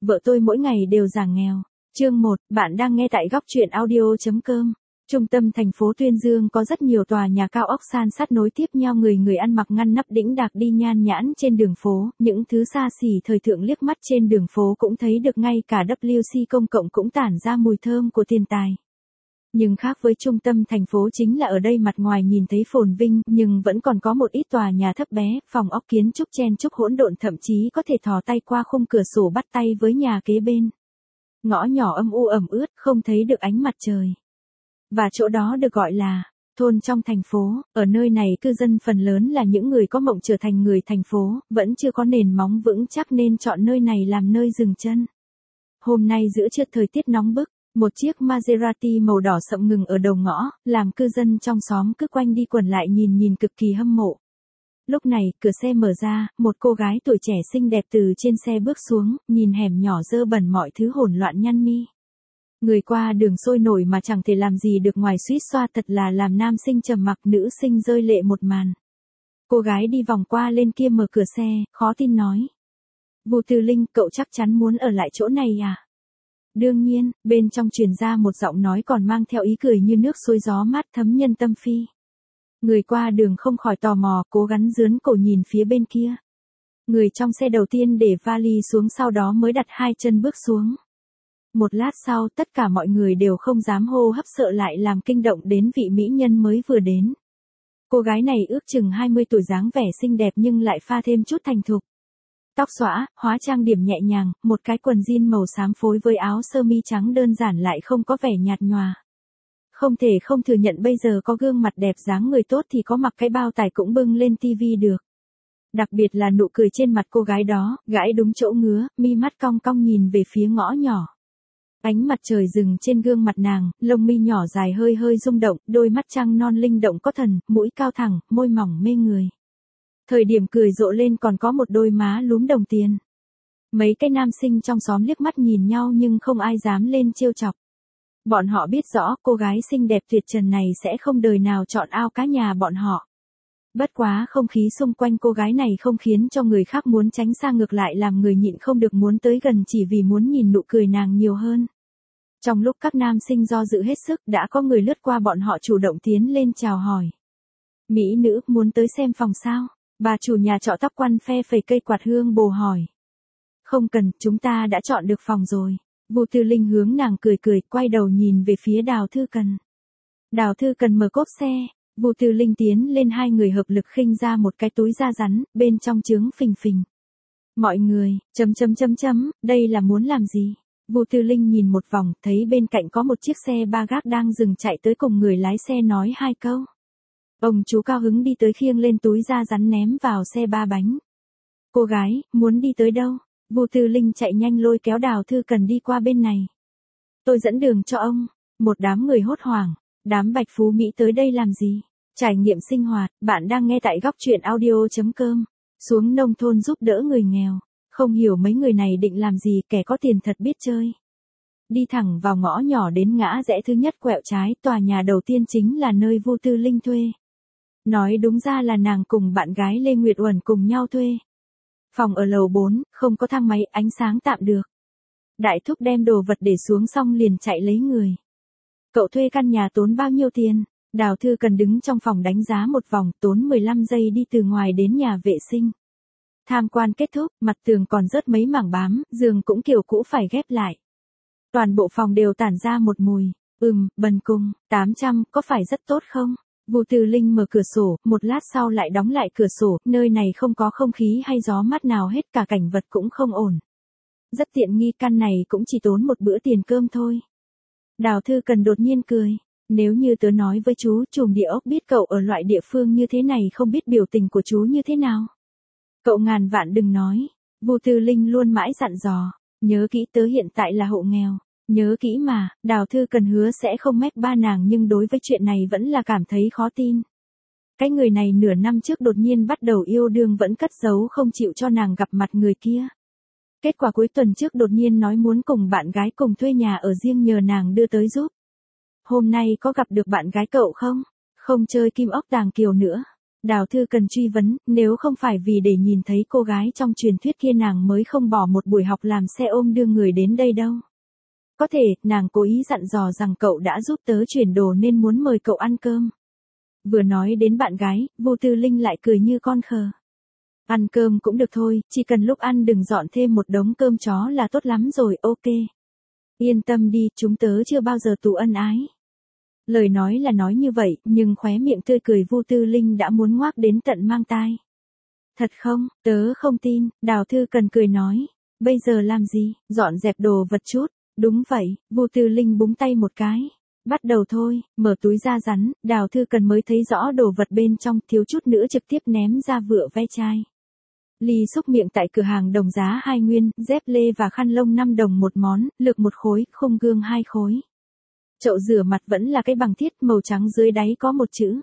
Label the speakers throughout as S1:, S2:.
S1: vợ tôi mỗi ngày đều giảm nghèo. Chương 1, bạn đang nghe tại góc truyện audio.com. Trung tâm thành phố Tuyên Dương có rất nhiều tòa nhà cao ốc san sát nối tiếp nhau, người ăn mặc ngăn nắp đĩnh đạc đi nhan nhãn trên đường phố, những thứ xa xỉ thời thượng liếc mắt trên đường phố cũng thấy được, ngay cả WC công cộng cũng tản ra mùi thơm của tiền tài. Nhưng khác với trung tâm thành phố chính là ở đây mặt ngoài nhìn thấy phồn vinh, nhưng vẫn còn có một ít tòa nhà thấp bé, phòng ốc kiến trúc chen chúc hỗn độn, thậm chí có thể thò tay qua khung cửa sổ bắt tay với nhà kế bên. Ngõ nhỏ âm u ẩm ướt, không thấy được ánh mặt trời. Và chỗ đó được gọi là thôn trong thành phố. Ở nơi này cư dân phần lớn là những người có mộng trở thành người thành phố, vẫn chưa có nền móng vững chắc nên chọn nơi này làm nơi dừng chân. Hôm nay giữa trưa thời tiết nóng bức, một chiếc Maserati màu đỏ sậm ngừng ở đầu ngõ, làm cư dân trong xóm cứ quanh đi quẩn lại nhìn cực kỳ hâm mộ. Lúc này, cửa xe mở ra, một cô gái tuổi trẻ xinh đẹp từ trên xe bước xuống, nhìn hẻm nhỏ dơ bẩn mọi thứ hỗn loạn nhăn mi. Người qua đường sôi nổi mà chẳng thể làm gì được ngoài suýt xoa, thật là làm nam sinh trầm mặc, nữ sinh rơi lệ một màn. Cô gái đi vòng qua lên kia mở cửa xe, khó tin nói. Vu Từ Linh, cậu chắc chắn muốn ở lại chỗ này à? Đương nhiên, bên trong truyền ra một giọng nói còn mang theo ý cười như nước xuôi gió mát thấm nhân tâm phi. Người qua đường không khỏi tò mò, cố gắng dướn cổ nhìn phía bên kia. Người trong xe đầu tiên để vali xuống, sau đó mới đặt hai chân bước xuống. Một lát sau, tất cả mọi người đều không dám hô hấp, sợ lại làm kinh động đến vị mỹ nhân mới vừa đến. Cô gái này ước chừng 20 tuổi, dáng vẻ xinh đẹp nhưng lại pha thêm chút thành thục. Tóc xõa, hóa trang điểm nhẹ nhàng, một cái quần jean màu xám phối với áo sơ mi trắng đơn giản lại không có vẻ nhạt nhòa. Không thể không thừa nhận bây giờ có gương mặt đẹp dáng người tốt thì có mặc cái bao tải cũng bưng lên tivi được. Đặc biệt là nụ cười trên mặt cô gái đó, gãi đúng chỗ ngứa, mi mắt cong cong nhìn về phía ngõ nhỏ. Ánh mặt trời rừng trên gương mặt nàng, lông mi nhỏ dài hơi rung động, đôi mắt trăng non linh động có thần, mũi cao thẳng, môi mỏng mê người. Thời điểm cười rộ lên còn có một đôi má lúm đồng tiền. Mấy cái nam sinh trong xóm liếc mắt nhìn nhau nhưng không ai dám lên trêu chọc. Bọn họ biết rõ cô gái xinh đẹp tuyệt trần này sẽ không đời nào chọn ao cá nhà bọn họ. Bất quá không khí xung quanh cô gái này không khiến cho người khác muốn tránh xa, ngược lại làm người nhịn không được muốn tới gần chỉ vì muốn nhìn nụ cười nàng nhiều hơn. Trong lúc các nam sinh do dự hết sức, đã có người lướt qua bọn họ chủ động tiến lên chào hỏi. Mỹ nữ, muốn tới xem phòng sao? Bà chủ nhà trọ tóc quăn phe phẩy cây quạt hương bồ hỏi. Không cần, chúng ta đã chọn được phòng rồi. Vu Từ Linh hướng nàng cười, quay đầu nhìn về phía Đào Thư Cần. Đào Thư Cần mở cốp xe, Vu Từ Linh tiến lên, hai người hợp lực khinh ra một cái túi da rắn, bên trong chứa phình phình. Mọi người, đây là muốn làm gì? Vu Từ Linh nhìn một vòng, thấy bên cạnh có một chiếc xe ba gác đang dừng, chạy tới cùng người lái xe nói hai câu. Ông chú cao hứng đi tới khiêng lên túi da rắn ném vào xe ba bánh. Cô gái, muốn đi tới đâu? Vu Từ Linh chạy nhanh lôi kéo Đào Thư Cần đi qua bên này. Tôi dẫn đường cho ông. Một đám người hốt hoảng. Đám Bạch Phú Mỹ tới đây làm gì? Trải nghiệm sinh hoạt. Bạn đang nghe tại góc truyện audio.com. Xuống nông thôn giúp đỡ người nghèo. Không hiểu mấy người này định làm gì, kẻ có tiền thật biết chơi. Đi thẳng vào ngõ nhỏ đến ngã rẽ thứ nhất quẹo trái, tòa nhà đầu tiên chính là nơi Vu Từ Linh thuê. Nói đúng ra là nàng cùng bạn gái Lê Nguyệt Uẩn cùng nhau thuê. Phòng ở lầu 4, không có thang máy, ánh sáng tạm được. Đại thúc đem đồ vật để xuống xong liền chạy lấy người. Cậu thuê căn nhà tốn bao nhiêu tiền? Đào Thư Cần đứng trong phòng đánh giá một vòng, tốn 15 giây đi từ ngoài đến nhà vệ sinh. Tham quan kết thúc, mặt tường còn rớt mấy mảng bám, giường cũng kiểu cũ phải ghép lại. Toàn bộ phòng đều tản ra một mùi, bần cùng, 800, có phải rất tốt không? Vu Từ Linh mở cửa sổ, một lát sau lại đóng lại cửa sổ, nơi này không có không khí hay gió mát nào hết, cả cảnh vật cũng không ổn. Rất tiện nghi, căn này cũng chỉ tốn một bữa tiền cơm thôi. Đào Thư Cần đột nhiên cười. Nếu như tớ nói với chú trùm địa ốc biết cậu ở loại địa phương như thế này, không biết biểu tình của chú như thế nào. Cậu ngàn vạn đừng nói. Vu Từ Linh luôn mãi dặn dò. Nhớ kỹ, tớ hiện tại là hộ nghèo. Nhớ kỹ mà. Đào Thư Cần hứa sẽ không mách ba nàng, nhưng đối với chuyện này vẫn là cảm thấy khó tin. Cái người này nửa năm trước đột nhiên bắt đầu yêu đương, vẫn cất giấu không chịu cho nàng gặp mặt người kia. Kết quả cuối tuần trước đột nhiên nói muốn cùng bạn gái cùng thuê nhà ở riêng, nhờ nàng đưa tới giúp. Hôm nay có gặp được bạn gái cậu không? Không chơi kim ốc tàng kiều nữa. Đào Thư Cần truy vấn, nếu không phải vì để nhìn thấy cô gái trong truyền thuyết kia nàng mới không bỏ một buổi học làm xe ôm đưa người đến đây đâu. Có thể, nàng cố ý dặn dò rằng cậu đã giúp tớ chuyển đồ nên muốn mời cậu ăn cơm. Vừa nói đến bạn gái, Vu Tư Linh lại cười như con khờ. Ăn cơm cũng được thôi, chỉ cần lúc ăn đừng dọn thêm một đống cơm chó là tốt lắm rồi, ok. Yên tâm đi, chúng tớ chưa bao giờ tù ân ái. Lời nói là nói như vậy, nhưng khóe miệng tươi cười Vu Tư Linh đã muốn ngoác đến tận mang tai. Thật không, tớ không tin, Đào Thư Cần cười nói. Bây giờ làm gì, dọn dẹp đồ vật chút. Đúng vậy, Vu Tư Linh búng tay một cái. Bắt đầu thôi, mở túi da rắn, Đào Thư Cần mới thấy rõ đồ vật bên trong, thiếu chút nữa trực tiếp ném ra vựa ve chai. Ly xúc miệng tại cửa hàng đồng giá 2 nguyên, dép lê và khăn lông 5 đồng một món, lược 1 khối, khung gương 2 khối. Chậu rửa mặt vẫn là cái bằng thiết màu trắng dưới đáy có một chữ.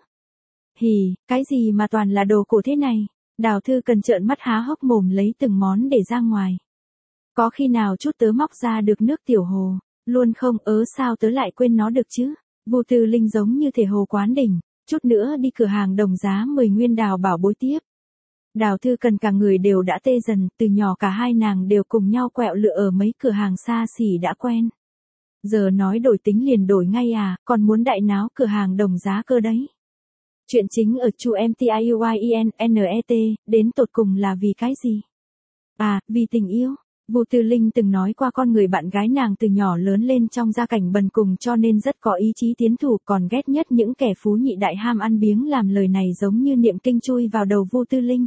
S1: Hì, cái gì mà toàn là đồ cổ thế này? Đào Thư Cần trợn mắt há hốc mồm lấy từng món để ra ngoài. Có khi nào chút tớ móc ra được nước tiểu hồ, luôn không, sao tớ lại quên nó được chứ? Vu Tư Linh giống như thể hồ quán đỉnh, chút nữa đi cửa hàng đồng giá 10 nguyên Đào bảo bối tiếp. Đào Thư Cần cả người đều đã tê dần, từ nhỏ cả hai nàng đều cùng nhau quẹo lựa ở mấy cửa hàng xa xỉ đã quen. Giờ nói đổi tính liền đổi ngay à, còn muốn đại náo cửa hàng đồng giá cơ đấy. Chuyện chính ở chu MTIUIENNET, đến tột cùng là vì cái gì? À, vì tình yêu. Vu Tư Linh từng nói qua con người bạn gái nàng từ nhỏ lớn lên trong gia cảnh bần cùng cho nên rất có ý chí tiến thủ, còn ghét nhất những kẻ phú nhị đại ham ăn biếng, làm lời này giống như niệm kinh chui vào đầu Vu Tư Linh.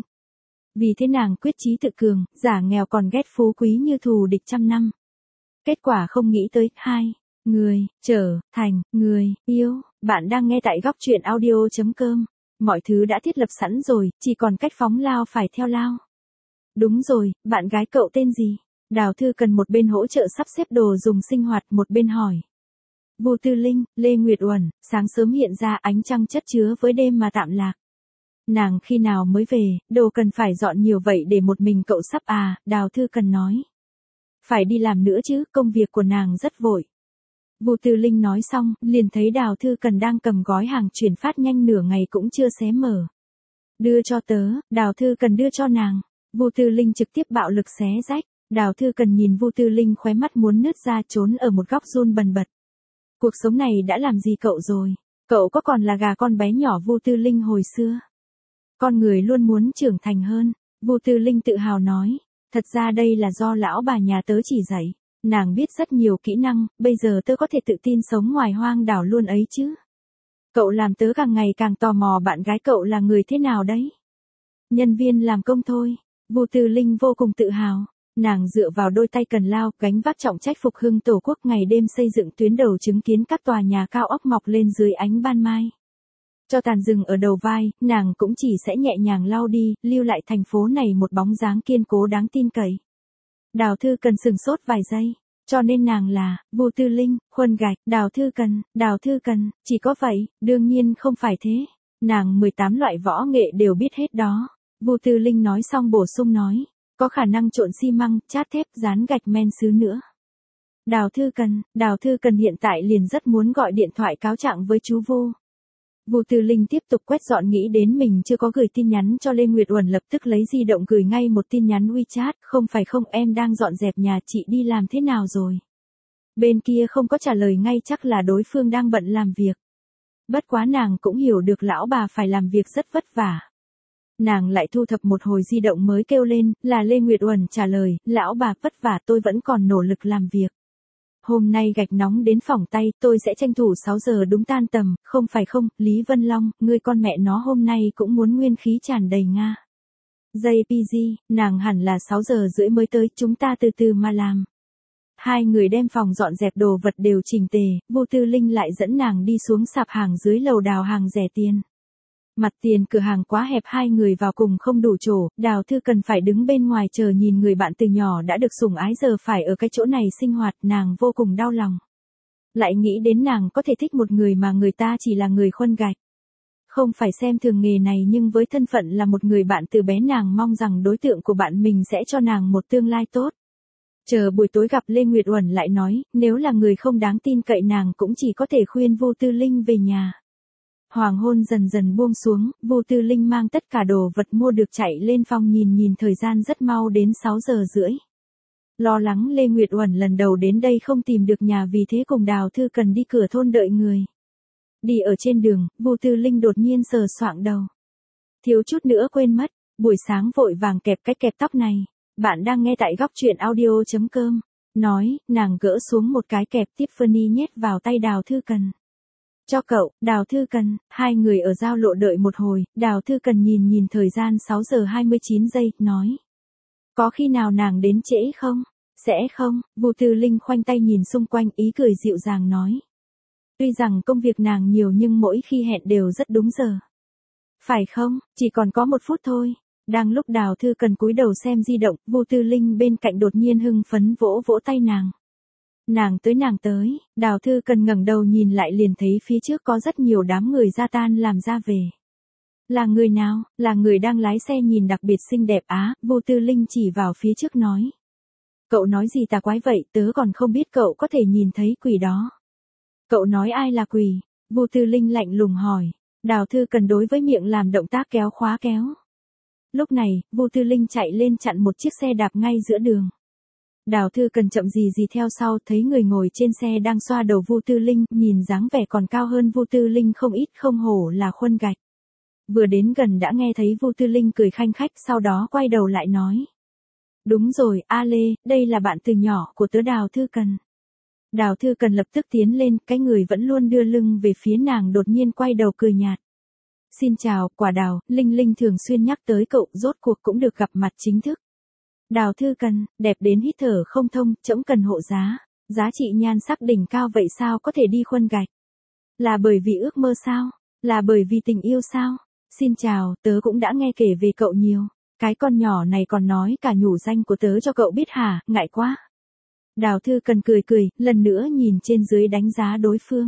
S1: Vì thế nàng quyết chí tự cường, giả nghèo còn ghét phú quý như thù địch trăm năm. Kết quả không nghĩ tới, người, trở thành, người, yêu. Bạn đang nghe tại góc truyện audio.com. Mọi thứ đã thiết lập sẵn rồi, chỉ còn cách phóng lao phải theo lao. Đúng rồi, bạn gái cậu tên gì? Đào Thư Cần một bên hỗ trợ sắp xếp đồ dùng sinh hoạt một bên hỏi. Vu Tư Linh, Lê Nguyệt Uẩn, sáng sớm hiện ra ánh trăng chất chứa với đêm mà tạm lạc. Nàng khi nào mới về, đồ cần phải dọn nhiều vậy để một mình cậu sắp à, Đào Thư Cần nói. Phải đi làm nữa chứ, công việc của nàng rất vội. Vu Tư Linh nói xong, liền thấy Đào Thư Cần đang cầm gói hàng chuyển phát nhanh nửa ngày cũng chưa xé mở. Đưa cho tớ, Đào Thư Cần đưa cho nàng. Vu Tư Linh trực tiếp bạo lực xé rách. Đào Thư Cần nhìn Vu Tư Linh khóe mắt muốn nứt ra, trốn ở một góc run bần bật. Cuộc sống này đã làm gì cậu rồi? Cậu có còn là gà con bé nhỏ Vu Tư Linh hồi xưa? Con người luôn muốn trưởng thành hơn, Vu Tư Linh tự hào nói. Thật ra đây là do lão bà nhà tớ chỉ dạy. Nàng biết rất nhiều kỹ năng, bây giờ tớ có thể tự tin sống ngoài hoang đảo luôn ấy chứ. Cậu làm tớ càng ngày càng tò mò bạn gái cậu là người thế nào đấy. Nhân viên làm công thôi. Vu Tư Linh vô cùng tự hào. Nàng dựa vào đôi tay cần lao, gánh vác trọng trách phục hưng tổ quốc, ngày đêm xây dựng tuyến đầu, chứng kiến các tòa nhà cao ốc mọc lên dưới ánh ban mai. Cho tàn rừng ở đầu vai, nàng cũng chỉ sẽ nhẹ nhàng lau đi, lưu lại thành phố này một bóng dáng kiên cố đáng tin cậy. Đào Thư Cần sừng sốt vài giây, cho nên nàng là Vu Tư Linh, khuôn gạch, Đào Thư Cần, chỉ có vậy, đương nhiên không phải thế. Nàng 18 loại võ nghệ đều biết hết đó. Vu Tư Linh nói xong bổ sung nói, có khả năng trộn xi măng, chát thép, dán gạch men sứ nữa. Đào Thư Cần hiện tại liền rất muốn gọi điện thoại cáo trạng với chú Vu. Vu Tư Linh tiếp tục quét dọn, nghĩ đến mình chưa có gửi tin nhắn cho Lê Nguyệt Uẩn, lập tức lấy di động gửi ngay một tin nhắn WeChat, không phải không, em đang dọn dẹp nhà, chị đi làm thế nào rồi? Bên kia không có trả lời ngay, chắc là đối phương đang bận làm việc. Bất quá nàng cũng hiểu được lão bà phải làm việc rất vất vả. Nàng lại thu thập một hồi di động mới kêu lên, là Lê Nguyệt Uẩn trả lời, lão bà vất vả, tôi vẫn còn nỗ lực làm việc. Hôm nay gạch nóng đến phỏng tay, tôi sẽ tranh thủ 6 giờ đúng tan tầm, không phải không, Lý Vân Long, ngươi con mẹ nó hôm nay cũng muốn nguyên khí tràn đầy Nga. JPG, nàng hẳn là 6 giờ rưỡi mới tới, chúng ta từ từ mà làm. Hai người đem phòng dọn dẹp đồ vật đều chỉnh tề, Vu Tư Linh lại dẫn nàng đi xuống sạp hàng dưới lầu đào hàng rẻ tiền. Mặt tiền cửa hàng quá hẹp, hai người vào cùng không đủ chỗ, Đào Thư Cần phải đứng bên ngoài chờ nhìn người bạn từ nhỏ đã được sủng ái giờ phải ở cái chỗ này sinh hoạt, nàng vô cùng đau lòng. Lại nghĩ đến nàng có thể thích một người mà người ta chỉ là người khuân gạch. Không phải xem thường nghề này, nhưng với thân phận là một người bạn từ bé, nàng mong rằng đối tượng của bạn mình sẽ cho nàng một tương lai tốt. Chờ buổi tối gặp Lê Nguyệt Uẩn lại nói, nếu là người không đáng tin cậy nàng cũng chỉ có thể khuyên Vu Tư Linh về nhà. Hoàng hôn dần dần buông xuống, Vu Tư Linh mang tất cả đồ vật mua được chạy lên phòng nhìn thời gian rất mau đến 6 giờ rưỡi. Lo lắng Lê Nguyệt Uẩn lần đầu đến đây không tìm được nhà vì thế cùng Đào Thư Cần đi cửa thôn đợi người. Đi ở trên đường, Vu Tư Linh đột nhiên sờ soạng đầu. Thiếu chút nữa quên mất, buổi sáng vội vàng kẹp cái kẹp tóc này. Bạn đang nghe tại góc truyện audio.com. Nói, nàng gỡ xuống một cái kẹp Tiffany nhét vào tay Đào Thư Cần. Cho cậu, Đào Thư Cần, hai người ở giao lộ đợi một hồi, Đào Thư Cần nhìn thời gian 6 giờ 29 giây, nói. Có khi nào nàng đến trễ không? Sẽ không, Vu Tư Linh khoanh tay nhìn xung quanh ý cười dịu dàng nói. Tuy rằng công việc nàng nhiều nhưng mỗi khi hẹn đều rất đúng giờ. Phải không, chỉ còn có 1 phút thôi. Đang lúc Đào Thư Cần cúi đầu xem di động, Vu Tư Linh bên cạnh đột nhiên hưng phấn vỗ vỗ tay nàng. Nàng tới, Đào Thư Cần ngẩng đầu nhìn lại liền thấy phía trước có rất nhiều đám người ra tan làm ra về. Là người nào? Là người đang lái xe nhìn đặc biệt xinh đẹp á, Vu Tư Linh chỉ vào phía trước nói. Cậu nói gì tà quái vậy, tớ còn không biết cậu có thể nhìn thấy quỷ đó. Cậu nói ai là quỷ? Vu Tư Linh lạnh lùng hỏi. Đào Thư Cần đối với miệng làm động tác kéo khóa kéo. Lúc này, Vu Tư Linh chạy lên chặn một chiếc xe đạp ngay giữa đường. Đào Thư Cần chậm gì theo sau, thấy người ngồi trên xe đang xoa đầu Vu Tư Linh, nhìn dáng vẻ còn cao hơn Vu Tư Linh không ít, không hổ là khuôn gạch. Vừa đến gần đã nghe thấy Vu Tư Linh cười khanh khách, sau đó quay đầu lại nói. Đúng rồi, A Lê, đây là bạn từ nhỏ của tớ Đào Thư Cần. Đào Thư Cần lập tức tiến lên, cái người vẫn luôn đưa lưng về phía nàng đột nhiên quay đầu cười nhạt. Xin chào, Quả Đào, Linh Linh thường xuyên nhắc tới cậu, rốt cuộc cũng được gặp mặt chính thức. Đào Thư Cần, đẹp đến hít thở không thông, trẫm cần hộ giá. Giá trị nhan sắc đỉnh cao vậy sao có thể đi khuôn gạch? Là bởi vì ước mơ sao? Là bởi vì tình yêu sao? Xin chào, tớ cũng đã nghe kể về cậu nhiều. Cái con nhỏ này còn nói cả nhủ danh của tớ cho cậu biết hả, ngại quá. Đào Thư Cần cười, lần nữa nhìn trên dưới đánh giá đối phương.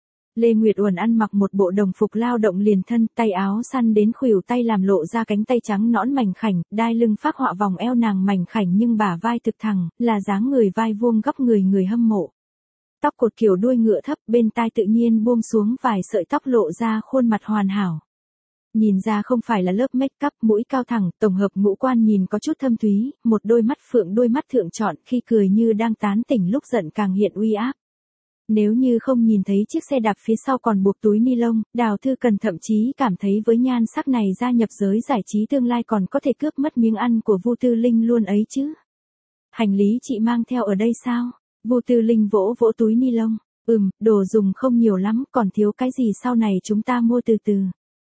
S1: Lê Nguyệt Uẩn ăn mặc một bộ đồng phục lao động liền thân, tay áo săn đến khuỷu tay làm lộ ra cánh tay trắng nõn mảnh khảnh, đai lưng phác họa vòng eo nàng mảnh khảnh nhưng bả vai thực thẳng, là dáng người vai vuông góc người hâm mộ. Tóc cột kiểu đuôi ngựa thấp, bên tai tự nhiên buông xuống vài sợi tóc lộ ra khuôn mặt hoàn hảo. Nhìn ra không phải là lớp make up, mũi cao thẳng, tổng hợp ngũ quan nhìn có chút thâm thúy, một đôi mắt phượng đôi mắt thượng trọn, khi cười như đang tán tỉnh lúc giận càng hiện uy áp. Nếu như không nhìn thấy chiếc xe đạp phía sau còn buộc túi ni lông, Đào Thư Cần thậm chí cảm thấy với nhan sắc này gia nhập giới giải trí tương lai còn có thể cướp mất miếng ăn của Vu Tư Linh luôn ấy chứ. Hành lý chị mang theo ở đây sao? Vu Tư Linh vỗ vỗ túi ni lông. Đồ dùng không nhiều lắm, còn thiếu cái gì sau này chúng ta mua từ từ.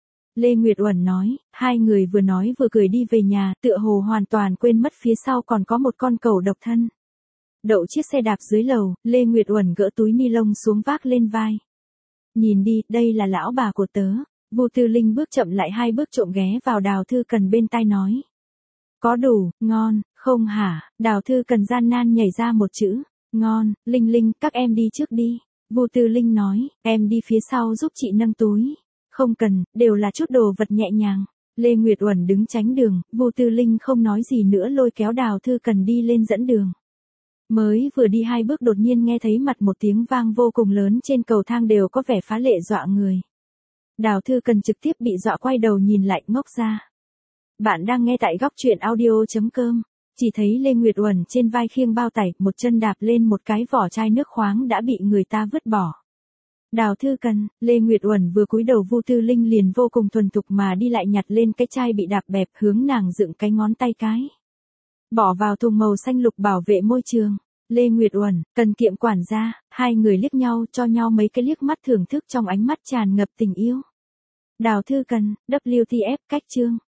S1: Lê Nguyệt Uẩn nói, hai người vừa nói vừa cười đi về nhà, tựa hồ hoàn toàn quên mất phía sau còn có một con cẩu độc thân. Đậu chiếc xe đạp dưới lầu, Lê Nguyệt Uẩn gỡ túi ni lông xuống vác lên vai. Nhìn đi, đây là lão bà của tớ. Vu Tư Linh bước chậm lại 2 bước trộm ghé vào Đào Thư Cần bên tai nói. Có đủ, ngon, không hả? Đào Thư Cần gian nan nhảy ra một chữ, ngon. Linh, các em đi trước đi. Vu Tư Linh nói, em đi phía sau giúp chị nâng túi. Không cần, đều là chút đồ vật nhẹ nhàng. Lê Nguyệt Uẩn đứng tránh đường, Vu Tư Linh không nói gì nữa lôi kéo Đào Thư Cần đi lên dẫn đường. Mới vừa đi 2 bước đột nhiên nghe thấy mặt một tiếng vang vô cùng lớn trên cầu thang đều có vẻ phá lệ dọa người. Đào Thư Cần trực tiếp bị dọa quay đầu nhìn lại ngốc ra. Bạn đang nghe tại góc truyện audio.com. Chỉ thấy Lê Nguyệt Uẩn trên vai khiêng bao tải, một chân đạp lên một cái vỏ chai nước khoáng đã bị người ta vứt bỏ. Đào Thư Cần, Lê Nguyệt Uẩn vừa cúi đầu Vu Tư Linh liền vô cùng thuần thục mà đi lại nhặt lên cái chai bị đạp bẹp hướng nàng dựng cái ngón tay cái. Bỏ vào thùng màu xanh lục bảo vệ môi trường. Lê Nguyệt Uẩn, Cần Kiệm quản gia, hai người liếc nhau cho nhau mấy cái liếc mắt thưởng thức trong ánh mắt tràn ngập tình yêu. Đào Thư Cần, WTF, cách chương.